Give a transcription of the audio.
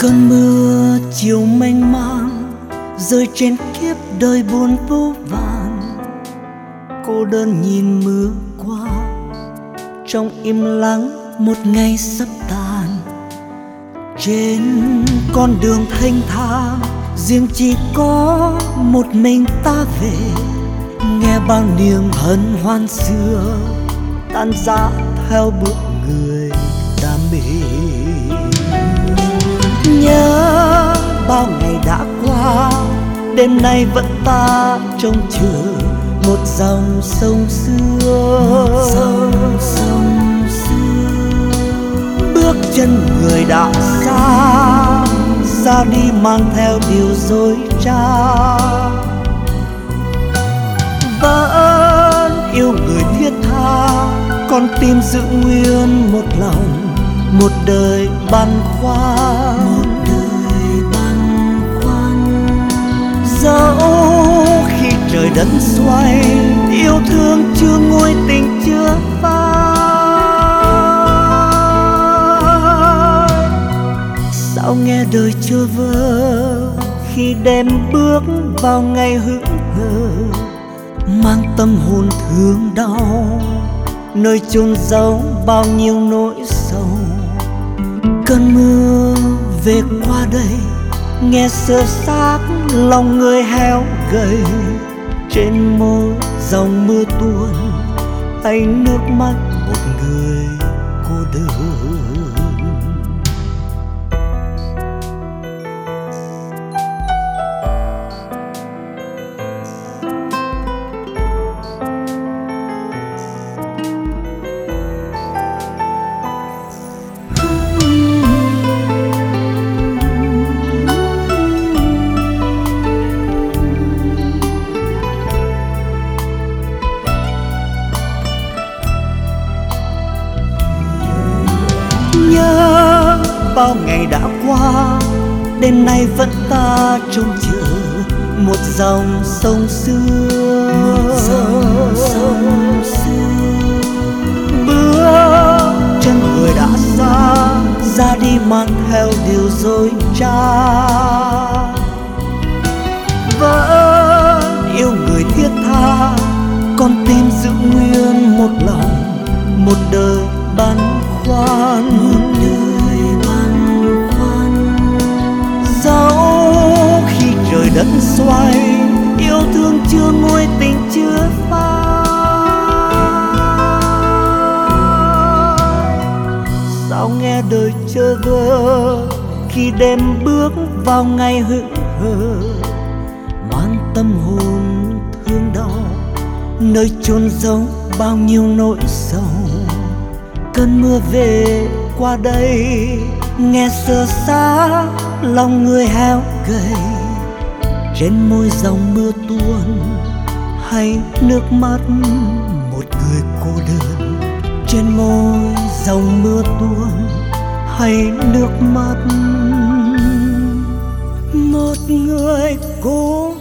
Cơn mưa chiều mênh mang rơi trên kiếp đời buồn vô vàn. Cô đơn nhìn mưa qua trong im lặng một ngày sắp tàn. Trên con đường thênh thang riêng chỉ có một mình ta về, nghe bao niềm hân hoan xưa tan rã theo bước người đam mê. Nhớ bao ngày đã qua, đêm nay vẫn ta trông chờ một dòng sông xưa. Bước chân người đã xa, ra đi mang theo điều dối trá. Vẫn yêu người thiết tha, con tim giữ nguyên một lòng, một đời băn khoăn. Dẫu khi trời đất xoay, yêu thương chưa nguôi tình chưa phai. Sao nghe đời chưa vơ khi đêm bước vào ngày hững hờ, mang tâm hồn thương đau nơi chôn giấu bao nhiêu nỗi sầu. Cơn mưa về qua đây, nghe xơ xác lòng người héo gầy. Trên môi dòng mưa tuôn hay nước mắt một người cô đơn. Nhớ bao ngày đã qua, đêm nay vẫn ta trông chờ một dòng sông xưa. Bước chân người đã xa, ra đi mang theo điều dối trá. Vẫn yêu người thiết tha, con tim giữ nguyên một lòng, một đời băn khoăn. Dẫu khi trời đất xoay, yêu thương chưa nguôi tình chưa phai. Sao nghe đời chơ vơ khi đêm bước vào ngày hững hờ, mang tâm hồn thương đau nơi chôn giấu bao nhiêu nỗi sầu. Cơn mưa về qua đây, nghe xơ xác lòng người héo gầy. Trên môi dòng mưa tuôn hay nước mắt một người cô đơn. Trên môi dòng mưa tuôn hay nước mắt một người cô đơn.